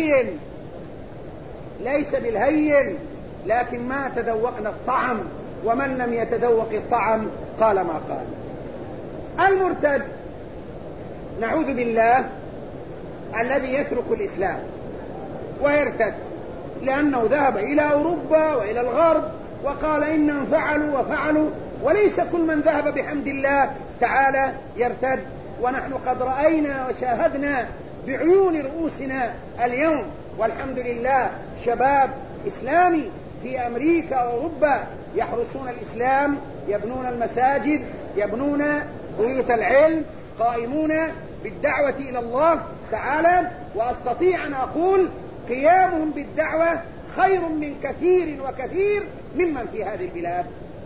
S1: بالهين، لكن ما تذوقنا الطعم، ومن لم يتذوق الطعم قال ما قال. المرتد نعوذ بالله الذي يترك الإسلام ويرتد لأنه ذهب إلى أوروبا وإلى الغرب وقال إنهم فعلوا، وليس كل من ذهب بحمد الله تعالى يرتد. ونحن قد رأينا وشاهدنا بعيون رؤوسنا اليوم والحمد لله شباب إسلامي في أمريكا وأوروبا يحرسون الإسلام، يبنون المساجد، يبنون بيوت العلم، قائمون بالدعوة إلى الله تعالى. وأستطيع أن أقول قيامهم بالدعوة خير من كثير وكثير ممن في هذه البلاد،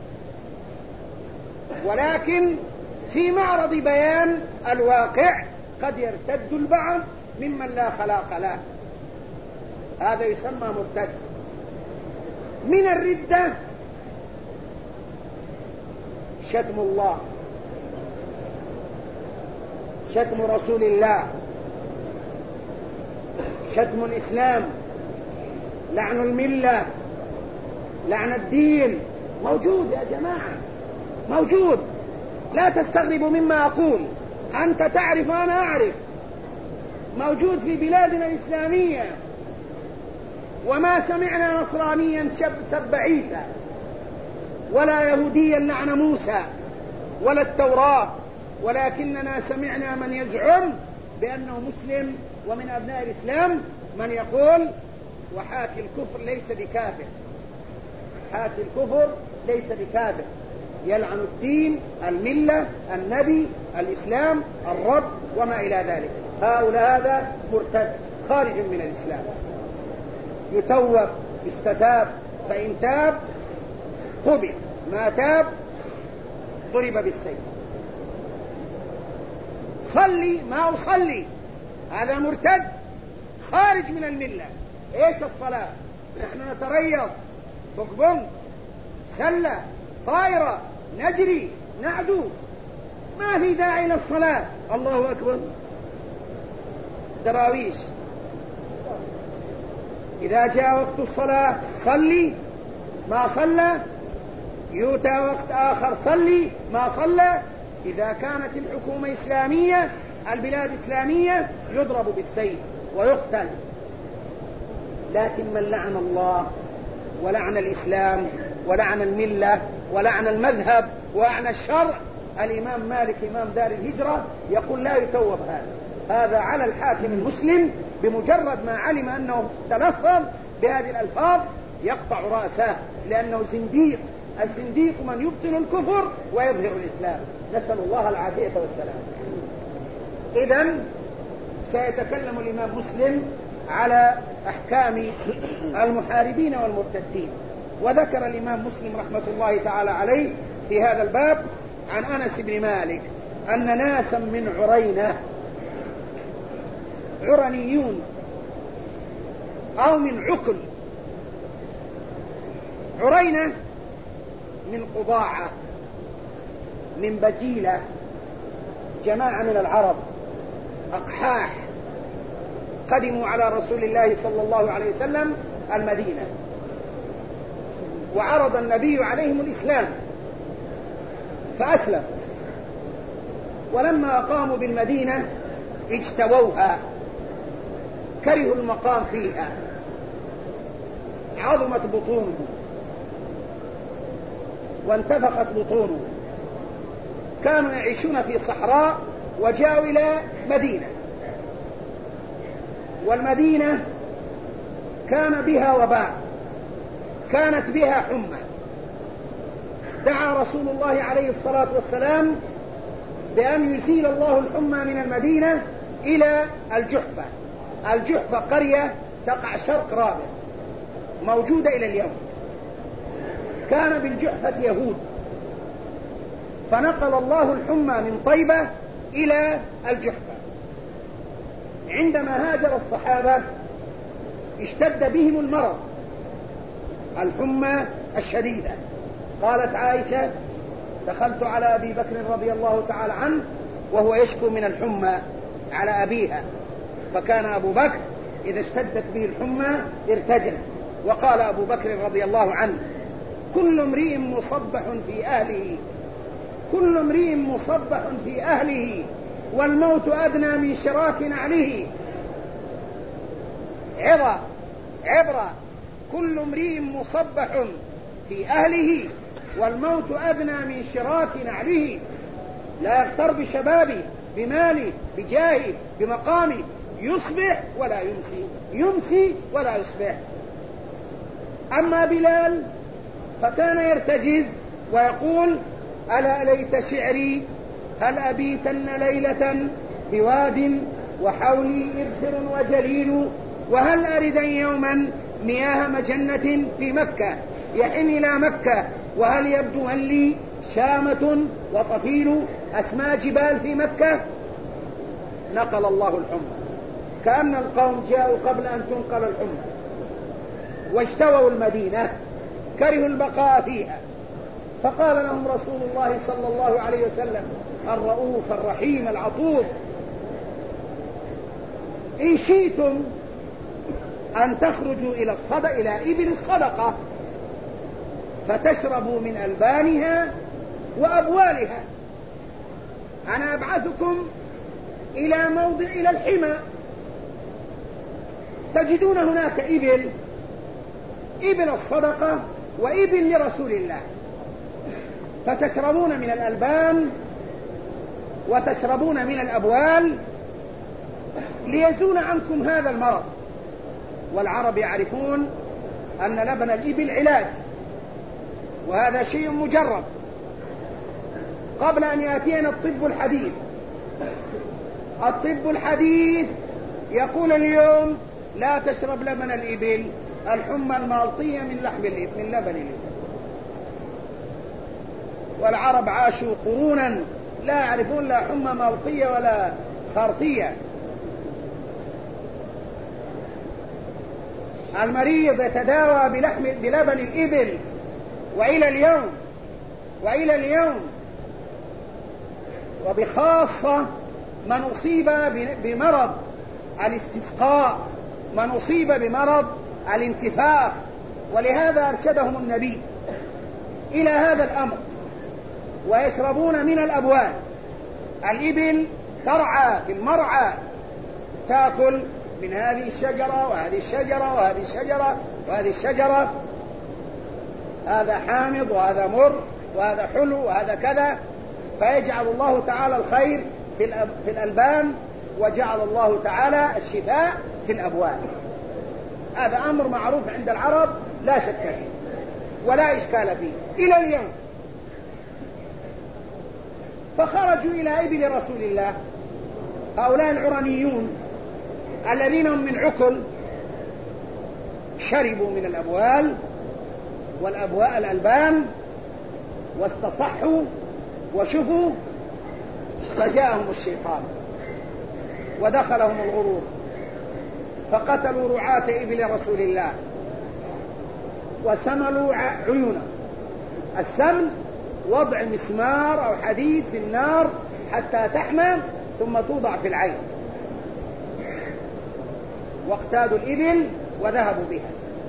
S1: ولكن في معرض بيان الواقع قد يرتد البعض ممن لا خلاق له، هذا يسمى مرتد. من الردة شتم الله، شتم رسول الله، شتم الإسلام، لعن الملة، لعن الدين، موجود يا جماعة، موجود. لا تستغربوا مما أقول، أنت تعرف وأنا أعرف، موجود في بلادنا الإسلامية. وما سمعنا نصرانيا سب عيسى، ولا يهوديا لعن موسى، ولا التوراة، ولكننا سمعنا من يزعم بأنه مسلم ومن أبناء الإسلام من يقول وحاكي الكفر ليس بكافر، حاكي الكفر ليس بكافر، يلعن الدين، الملة، النبي، الإسلام، الرب وما إلى ذلك. هؤلاء هذا مرتد خارج من الإسلام، يتوب استتاب، فإن تاب قبل، ما تاب ضرب بالسيف. صلي ما أصلي، هذا مرتد خارج من الملة. إيش الصلاة؟ نحن نتريض، بقبم، سلة، طائرة، نجري، نعدو، ما في داعي للصلاة. الله أكبر، دراويش. إذا جاء وقت الصلاة صلي، ما صلى يؤتى وقت آخر صلي، ما صلى. إذا كانت الحكومة إسلامية، البلاد إسلامية، يضرب بالسيف ويقتل. لكن من لعن الله ولعن الإسلام ولعن الملة ولعن المذهب ولعن الشرع، الإمام مالك إمام دار الهجرة يقول لا يتوب هذا على الحاكم المسلم بمجرد ما علم أنه تلفظ بهذه الألفاظ يقطع رأسه، لأنه زنديق. الزنديق من يبطن الكفر ويظهر الإسلام، نسأل الله العافية والسلام. إذن سيتكلم الإمام مسلم على أحكام المحاربين والمرتدين. وذكر الإمام مسلم رحمة الله تعالى عليه في هذا الباب عن أنس بن مالك أن ناسا من عرينة، عرنيون أو من عكل، عرينة من قضاعة، من بجيلة، جماعة من العرب أقحاح، قدموا على رسول الله صلى الله عليه وسلم المدينة، وعرض النبي عليهم الإسلام فأسلم. ولما قاموا بالمدينة اجتووها، كرهوا المقام فيها، عظمت بطونهم وانتفخت بطونهم. كانوا يعيشون في صحراء وجاءوا إلى مدينة، والمدينة كان بها وباء، كانت بها حمى. دعا رسول الله عليه الصلاة والسلام بأن يزيل الله الحمى من المدينة إلى الجحفة. الجحفة قرية تقع شرق رابغ موجودة إلى اليوم. كان بالجحفة يهود، فنقل الله الحمى من طيبة إلى الجحفة. عندما هاجر الصحابة اشتد بهم المرض، الحمى الشديدة. قالت عائشة: دخلت على أبي بكر رضي الله تعالى عنه وهو يشكو من الحمى على أبيها، فكان أبو بكر إذا اشتدت به الحمى ارتجز، وقال أبو بكر رضي الله عنه: كل امرئ مصبح في أهله، كل امرئ مصبح في أهله، والموت أدنى من شراك نعله. عبرة، كل امرئ مصبح في أهله، والموت أدنى من شراك نعله. لا يغتر بشبابه، بماله، بجاهه، بمقامه، يصبح ولا يمسي، يمسي ولا يصبح. أما بلال فكان يرتجز ويقول: ألا ليت شعري هل أبيتن ليلة بواد وحولي إبثر وجليل، وهل أردن يوما مياه مجنة في مكة يحن إلى مكة، وهل يبدو أن لي شامة وطفيل أسمى جبال في مكة. نقل الله الحمى، كأن القوم جاءوا قبل أن تنقل الحمى واجتووا المدينة، كرهوا البقاء فيها. فقال لهم رسول الله صلى الله عليه وسلم الرؤوف الرحيم العطوف: إن شئتم أن تخرجوا إلى إبل الصدقة فتشربوا من ألبانها وأبوالها، أنا أبعثكم إلى موضع، إلى الحمى، تجدون هناك إبل الصدقة وإبل لرسول الله، فتشربون من الألبان وتشربون من الأبوال ليزول عنكم هذا المرض. والعرب يعرفون أن لبن الإبل علاج، وهذا شيء مجرب قبل أن يأتينا الطب الحديث. الطب الحديث يقول اليوم لا تشرب لبن الإبل، الحمى المالطية من لبن الإبل. والعرب عاشوا قرونا لا يعرفون لا حمى مالطية ولا خارطية. المريض يتداوى بلبن الإبل، وإلى اليوم وبخاصة من أصيب بمرض الاستسقاء، من أصيب بمرض الانتفاخ. ولهذا أرشدهم النبي إلى هذا الأمر، ويشربون من الأبوال. الإبل ترعى في المرعى، تأكل من هذه الشجرة وهذه الشجرة وهذه الشجرة وهذه الشجرة، هذا حامض وهذا مر وهذا حلو وهذا كذا، فيجعل الله تعالى الخير في الألبان، وجعل الله تعالى الشفاء في الأبوال. هذا أمر معروف عند العرب لا شك فيه ولا إشكال فيه إلى اليوم. فخرجوا إلى إبل رسول الله، هؤلاء العرنيون الذين هم من عكل، شربوا من الأبوال الألبان واستصحوا وشفوا، فجاءهم الشيطان ودخلهم الغرور، فقتلوا رعاة إبل رسول الله وسملوا عيونه. السمل وضع مسمار أو حديد في النار حتى تحمى ثم توضع في العين، واقتادوا الإبل وذهبوا بها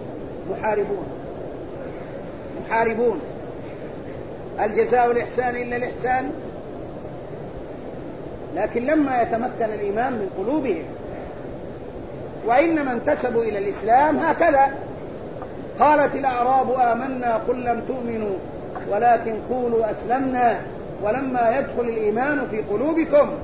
S1: محاربون. الجزاء الإحسان إلا الإحسان، لكن لما يتمكن الإيمان من قلوبهم. وإنما انتسبوا إلى الإسلام هكذا. قالت الأعراب آمنا قل لم تؤمنوا ولكن قولوا أسلمنا ولما يدخل الإيمان في قلوبكم.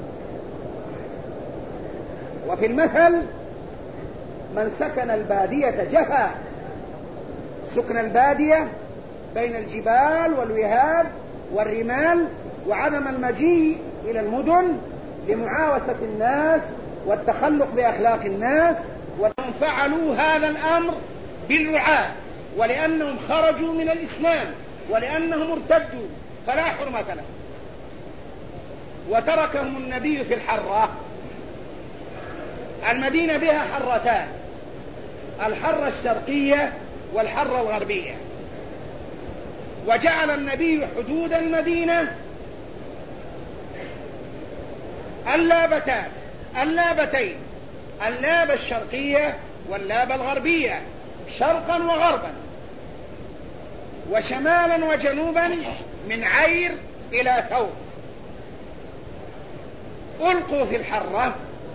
S1: وفي المثل من سكن البادية جفا. سكن البادية بين الجبال والوهاد والرمال وعدم المجيء إلى المدن لمعاوسة الناس والتخلق بأخلاق الناس. وهم فعلوا هذا الأمر بالرعاة، ولأنهم خرجوا من الإسلام ولأنهم ارتدوا فلا حرمة لهم. وتركهم النبي في الحرة. المدينة بها حرتان، الحرة الشرقية والحرة الغربية. وجعل النبي حدود المدينة اللابتين، اللابة الشرقية واللابة الغربية، شرقا وغربا وشمالا وجنوبا من عير إلى ثور. ألقوا في الحرة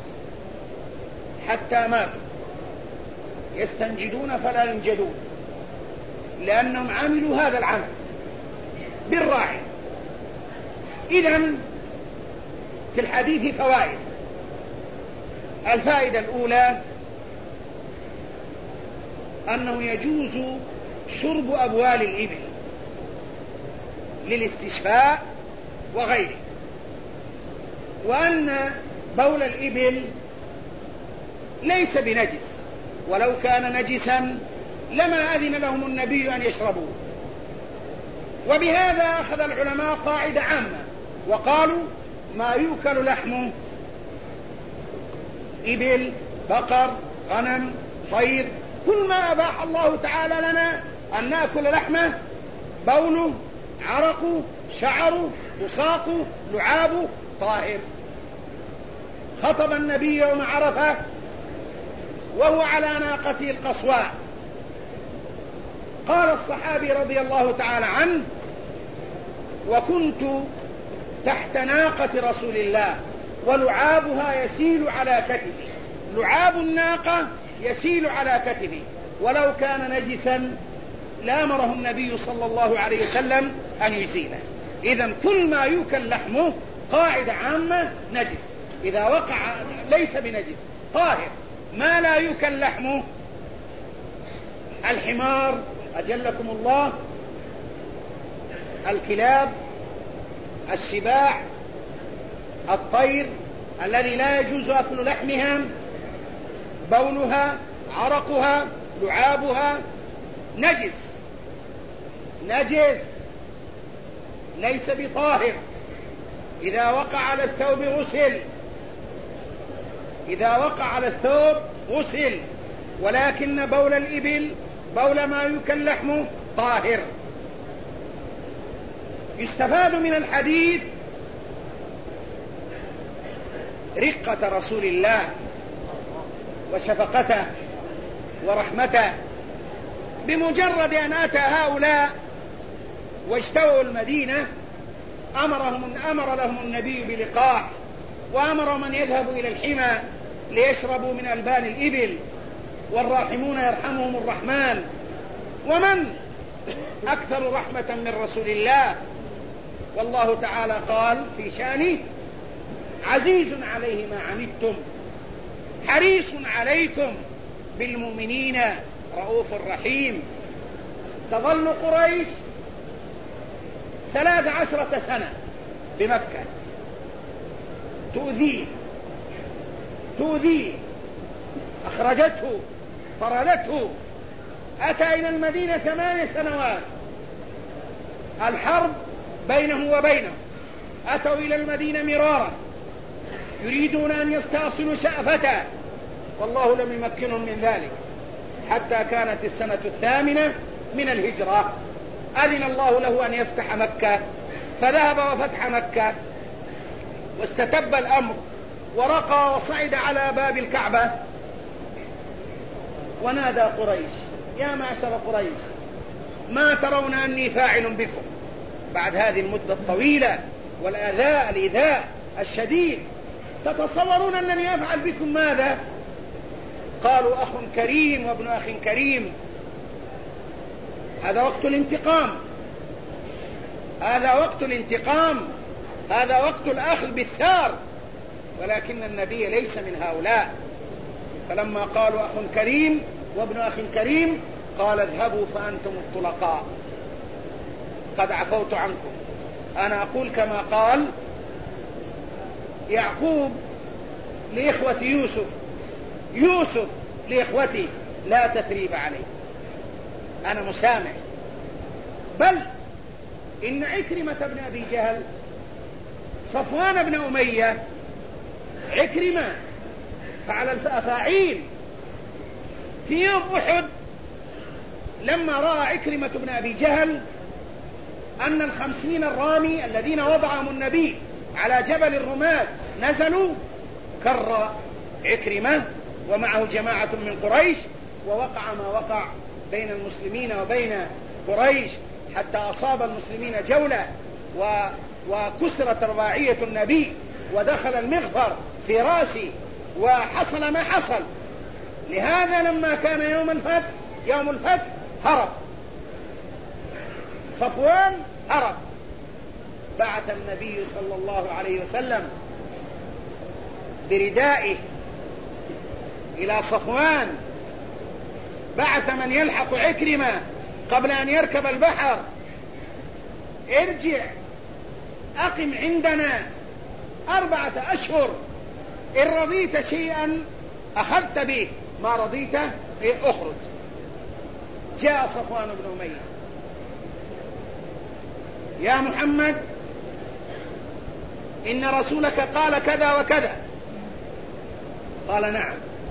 S1: حتى ماتوا، يستنجدون فلا ينجدون، لأنهم عملوا هذا العمل بالراعي. إذن في الحديث فوائد. الفائدة الأولى أنه يجوز شرب أبوال الإبل للاستشفاء وغيره، وأن بول الإبل ليس بنجس، ولو كان نجسا لما أذن لهم النبي أن يشربوه. وبهذا أخذ العلماء قاعدة عامة وقالوا ما يؤكل لحمه، إبل، بقر، غنم، طير، كل ما أباح الله تعالى لنا أن نأكل لحمه، بوله، عرقه، شعره، بصاقه، لعابه طاهر. خطب النبي يوم عرفة وهو على ناقته القصواء. قال الصحابي رضي الله تعالى عنه: وكنت تحت ناقة رسول الله ولعابها يسيل على كتفي. لعاب الناقة يسيل على كتفي، ولو كان نجسا لامره النبي صلى الله عليه وسلم أن يزيله. إذن كل ما يؤكل لحمه قاعدة عامة نجس، إذا وقع ليس بنجس طاهر. ما لا يؤكل لحمه: الحمار أجلكم الله، الكلاب، السباع، الطير الذي لا يجوز أكل لحمها، بولها، عرقها، لعابها نجس ليس بطاهر. إذا وقع على الثوب غسل، إذا وقع على الثوب غسل، ولكن بول الإبل، بول ما يؤكل لحمه طاهر. يستفاد من الحديث رقة رسول الله وشفقته ورحمته. بمجرد أن أتى هؤلاء واجتووا المدينة أمر لهم النبي بلقاح، وأمر من يذهب إلى الحمى ليشربوا من ألبان الإبل، والراحمون يرحمهم الرحمن. ومن أكثر رحمة من رسول الله؟ والله تعالى قال في شأنه: عزيز عليه ما عنتم حريص عليكم بالمؤمنين رؤوف رحيم. تظل قريش 13 سنة بمكة تؤذيه، أخرجته، طردته، أتى إلى المدينة 8 سنوات، الحرب بينه وبينه، أتوا إلى المدينة مرارا يريدون أن يستأصلوا شأفته، والله لم يمكنهم من ذلك حتى كانت السنة 8 من الهجرة. أذن الله له أن يفتح مكة، فذهب وفتح مكة، واستتب الأمر، ورقى وصعد على باب الكعبة ونادى قريش: يا معشر قريش، ما ترون أني فاعل بكم بعد هذه المدة الطويلة والإيذاء الشديد. تتصورون أنني أفعل بكم ماذا؟ قالوا أخ كريم وابن أخ كريم. هذا وقت الانتقام، هذا وقت الانتقام، هذا وقت الأخذ بالثار، ولكن النبي ليس من هؤلاء. فلما قالوا أخ كريم وابن أخ كريم قال اذهبوا فأنتم الطلقاء قد عفوت عنكم. أنا أقول كما قال يعقوب لإخوة يوسف لإخوتي لا تثريب عليه، أنا مسامح. بل إن عكرمة بن أبي جهل، صفوان بن أمية، عكرمة فعل الأفاعيل. في يوم أحد لما رأى عكرمة بن أبي جهل أن 50 الرامي الذين وضعهم النبي على جبل الرماة نزلوا، كر عكرمة ومعه جماعة من قريش، ووقع ما وقع بين المسلمين وبين قريش، حتى أصاب المسلمين جولة وكسرت رباعية النبي ودخل المغفر في رأسه وحصل ما حصل. لهذا لما كان يوم الفتح هرب صفوان، هرب. بعث النبي صلى الله عليه وسلم بردائه إلى صفوان، بعث من يلحق عكرمة قبل أن يركب البحر: ارجع أقم عندنا 4 أشهر، إن رضيت شيئا أخذت به، ما رضيت اخرج. جاء صفوان بن أمية: يا محمد إن رسولك قال كذا وكذا. قال: نعم.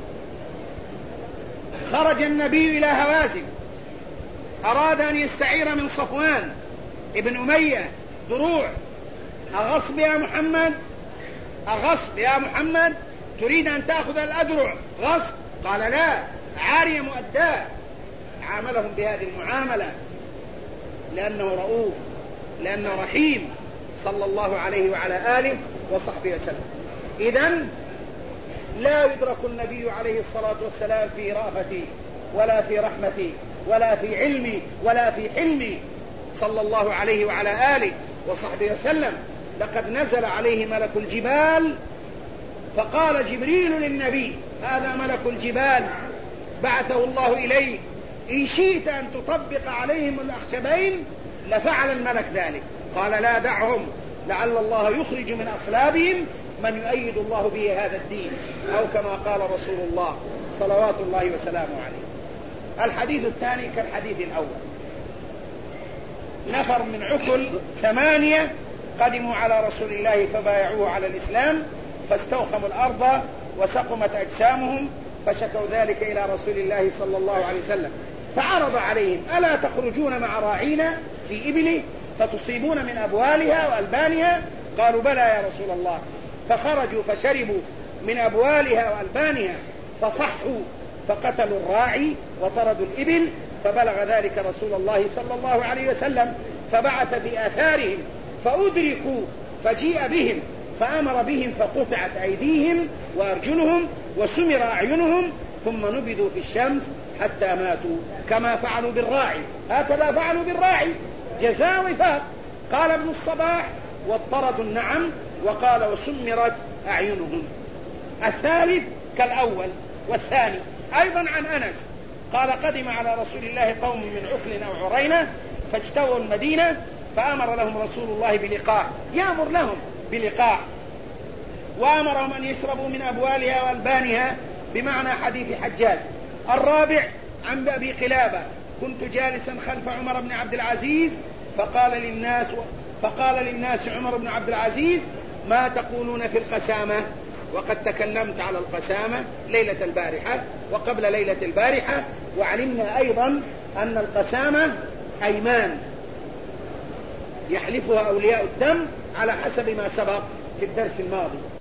S1: خرج النبي إلى هوازن، أراد أن يستعير من صفوان ابن أمية دروع. أغصب يا محمد، أغصب يا محمد، تريد أن تأخذ الأدرع غصب؟ قال: لا، عارية مؤداة. عاملهم بهذه المعاملة لأنه رؤوف، لأنه رحيم صلى الله عليه وعلى آله وصحبه وسلم. إذن لا يدرك النبي عليه الصلاة والسلام في رأفتي ولا في رحمتي ولا في علمي ولا في حلمي صلى الله عليه وعلى آله وصحبه وسلم. لقد نزل عليه ملك الجبال فقال جبريل للنبي: هذا ملك الجبال بعثه الله إليه، إن شئت أن تطبق عليهم الأخشبين لفعل الملك ذلك. قال: لا، دعهم، لعل الله يخرج من أصلابهم من يؤيد الله به هذا الدين، أو كما قال رسول الله صلوات الله وسلامه عليه. الحديث الثاني كالحديث الأول. نفر من عكل 8 قدموا على رسول الله فبايعوه على الإسلام، فاستوخموا الأرض وسقمت أجسامهم، فشكوا ذلك إلى رسول الله صلى الله عليه وسلم، فعرض عليهم: ألا تخرجون مع راعينا في إبله فتصيبون من أبوالها وألبانها؟ قالوا: بلى يا رسول الله. فخرجوا فشربوا من أبوالها وألبانها فصحوا، فقتلوا الراعي وطردوا الإبل، فبلغ ذلك رسول الله صلى الله عليه وسلم، فبعث في آثارهم فأدركوا، فجيء بهم فأمر بهم، فقطعت أيديهم وأرجلهم وسمر أعينهم، ثم نبذوا في الشمس حتى ماتوا، كما فعلوا بالراعي. هكذا فعلوا بالراعي، جزاء وفاق. قال ابن الصباح: واضطردوا النعم، وقال: وسمرت أعينهم. الثالث كالأول. والثاني أيضا عن أنس قال: قدم على رسول الله قوم من عكل أو عرينة فاجتووا المدينة، فأمر لهم رسول الله بلقاح، يأمر لهم بلقاح، وأمرهم أن يشربوا من أبوالها وألبانها، بمعنى حديث حجاج. الرابع عن أبي قلابة: كنت جالسا خلف عمر بن عبد العزيز فقال للناس عمر بن عبد العزيز: ما تقولون في القسامة؟ وقد تكلمت على القسامة ليلة البارحة وقبل ليلة البارحة، وعلمنا أيضا أن القسامة أيمان يحلفها أولياء الدم على حسب ما سبق في الدرس الماضي.